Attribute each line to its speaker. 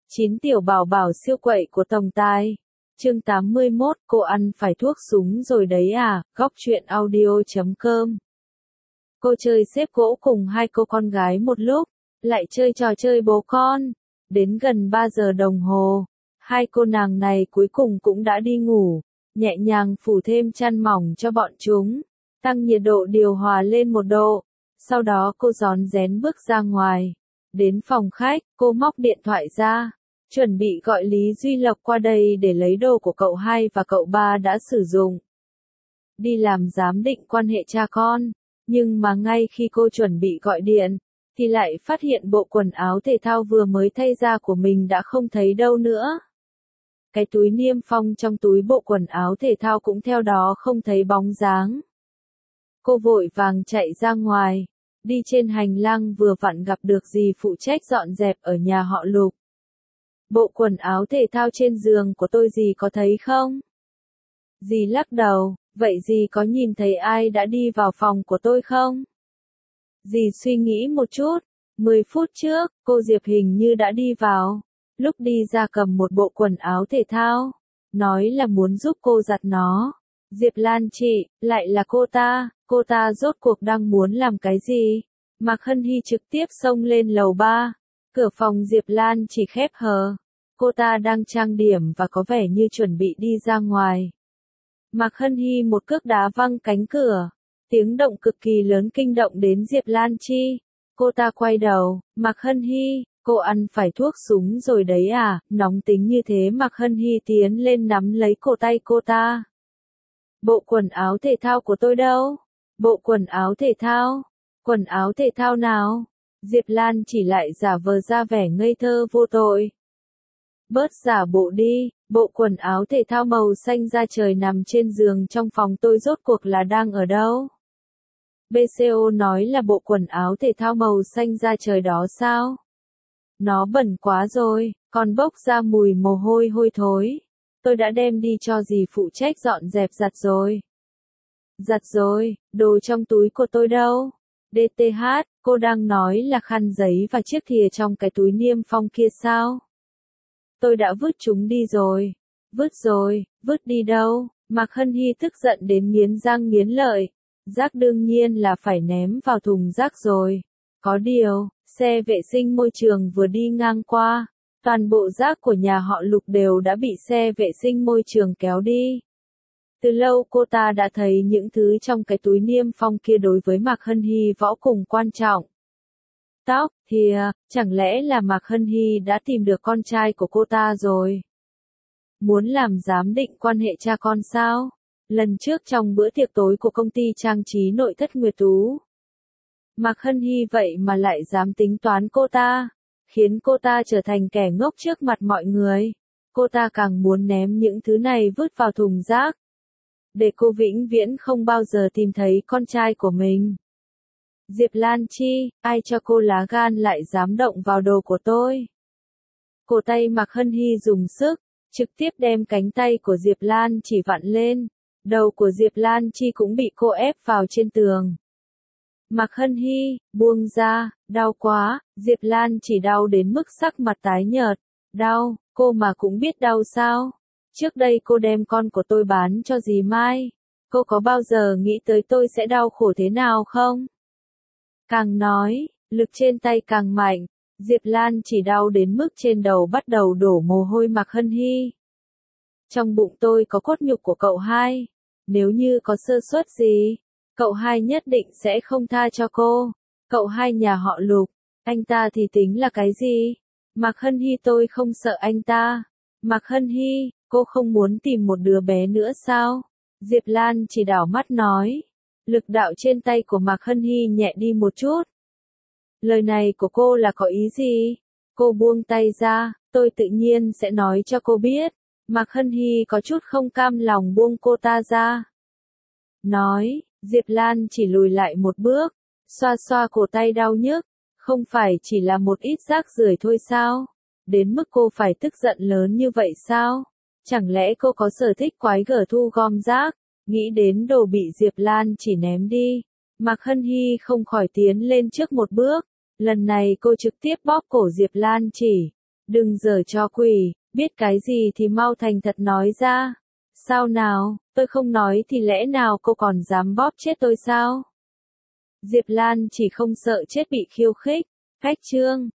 Speaker 1: 9 tiểu bảo bảo siêu quậy của tổng tài. Chương 81, cô ăn phải thuốc súng rồi đấy à, góc truyện audio.com. Cô chơi xếp gỗ cùng hai cô con gái một lúc, lại chơi trò chơi bố con. Đến gần 3 giờ đồng hồ, hai cô nàng này cuối cùng cũng đã đi ngủ, nhẹ nhàng phủ thêm chăn mỏng cho bọn chúng, tăng nhiệt độ điều hòa lên 1 độ. Sau đó cô rón rén bước ra ngoài. Đến phòng khách, cô móc điện thoại ra, chuẩn bị gọi Lý Duy Lộc qua đây để lấy đồ của cậu 2 và cậu 3 đã sử dụng. Đi làm giám định quan hệ cha con, nhưng mà ngay khi cô chuẩn bị gọi điện, thì lại phát hiện bộ quần áo thể thao vừa mới thay ra của mình đã không thấy đâu nữa. Cái túi niêm phong trong túi bộ quần áo thể thao cũng theo đó không thấy bóng dáng. Cô vội vàng chạy ra ngoài, đi trên hành lang vừa vặn gặp được dì phụ trách dọn dẹp ở nhà họ Lục. Bộ quần áo thể thao trên giường của tôi dì có thấy không? Dì lắc đầu, vậy dì có nhìn thấy ai đã đi vào phòng của tôi không? Dì suy nghĩ một chút, 10 phút trước, cô Diệp hình như đã đi vào. Lúc đi ra cầm một bộ quần áo thể thao, nói là muốn giúp cô giặt nó. Diệp Lan chị, lại là cô ta rốt cuộc đang muốn làm cái gì? Mạc Hân Hy trực tiếp xông lên lầu 3, cửa phòng Diệp Lan chỉ khép hờ. Cô ta đang trang điểm và có vẻ như chuẩn bị đi ra ngoài. Mạc Hân Hy một cước đá văng cánh cửa, tiếng động cực kỳ lớn kinh động đến Diệp Lan Chi. Cô ta quay đầu, Mạc Hân Hy, cô ăn phải thuốc súng rồi đấy à, nóng tính như thế. Mạc Hân Hy tiến lên nắm lấy cổ tay cô ta. Bộ quần áo thể thao của tôi đâu? Bộ quần áo thể thao? Quần áo thể thao nào? Diệp Lan chỉ lại giả vờ ra vẻ ngây thơ vô tội. Bớt giả bộ đi, bộ quần áo thể thao màu xanh da trời nằm trên giường trong phòng tôi rốt cuộc là đang ở đâu? BCO nói là bộ quần áo thể thao màu xanh da trời đó sao? Nó bẩn quá rồi, còn bốc ra mùi mồ hôi hôi thối. Tôi đã đem đi cho dì phụ trách dọn dẹp giặt rồi. Giặt rồi, đồ trong túi của tôi đâu? DTH, cô đang nói là khăn giấy và chiếc thìa trong cái túi niêm phong kia sao? Tôi đã vứt chúng đi rồi. Vứt rồi, vứt đi đâu? Mạc Hân Hy tức giận đến nghiến răng nghiến lợi. Rác đương nhiên là phải ném vào thùng rác rồi. Có điều, xe vệ sinh môi trường vừa đi ngang qua, toàn bộ rác của nhà họ Lục đều đã bị xe vệ sinh môi trường kéo đi. Từ lâu cô ta đã thấy những thứ trong cái túi niêm phong kia đối với Mạc Hân Hy vô cùng quan trọng. Tóc, thìa, chẳng lẽ là Mạc Hân Hy đã tìm được con trai của cô ta rồi? Muốn làm giám định quan hệ cha con sao? Lần trước trong bữa tiệc tối của công ty trang trí nội thất Nguyệt Tú, Mạc Hân Hy vậy mà lại dám tính toán cô ta, khiến cô ta trở thành kẻ ngốc trước mặt mọi người. Cô ta càng muốn ném những thứ này vứt vào thùng rác, để cô vĩnh viễn không bao giờ tìm thấy con trai của mình. Diệp Lan Chi, ai cho cô lá gan lại dám động vào đồ của tôi? Cổ tay Mạc Hân Hy dùng sức, trực tiếp đem cánh tay của Diệp Lan Chỉ vặn lên. Đầu của Diệp Lan Chi cũng bị cô ép vào trên tường. Mạc Hân Hy, buông ra, đau quá. Diệp Lan Chỉ đau đến mức sắc mặt tái nhợt. Đau, cô mà cũng biết đau sao? Trước đây cô đem con của tôi bán cho dì Mai. Cô có bao giờ nghĩ tới tôi sẽ đau khổ thế nào không? Càng nói, lực trên tay càng mạnh. Diệp Lan Chỉ đau đến mức trên đầu bắt đầu đổ mồ hôi. Mạc Hân Hy, trong bụng tôi có cốt nhục của cậu 2. Nếu như có sơ suất gì, cậu 2 nhất định sẽ không tha cho cô. Cậu 2 nhà họ Lục, anh ta thì tính là cái gì? Mạc Hân Hy, tôi không sợ anh ta. Mạc Hân Hy, cô không muốn tìm một đứa bé nữa sao? Diệp Lan Chỉ đảo mắt nói. Lực đạo trên tay của Mạc Hân Hy nhẹ đi một chút. Lời này của cô là có ý gì? Cô buông tay ra, tôi tự nhiên sẽ nói cho cô biết. Mạc Hân Hy có chút không cam lòng buông cô ta ra. Nói, Diệp Lan Chỉ lùi lại một bước, xoa xoa cổ tay đau nhức. Không phải chỉ là một ít rác rưởi thôi sao? Đến mức cô phải tức giận lớn như vậy sao? Chẳng lẽ cô có sở thích quái gở thu gom rác? Nghĩ đến đồ bị Diệp Lan Chỉ ném đi, Mạc Hân Hy không khỏi tiến lên trước một bước. Lần này cô trực tiếp bóp cổ Diệp Lan Chỉ. Đừng giở trò quỷ, biết cái gì thì mau thành thật nói ra. Sao nào, tôi không nói thì lẽ nào cô còn dám bóp chết tôi sao? Diệp Lan chỉ không sợ chết bị khiêu khích. Khách trương.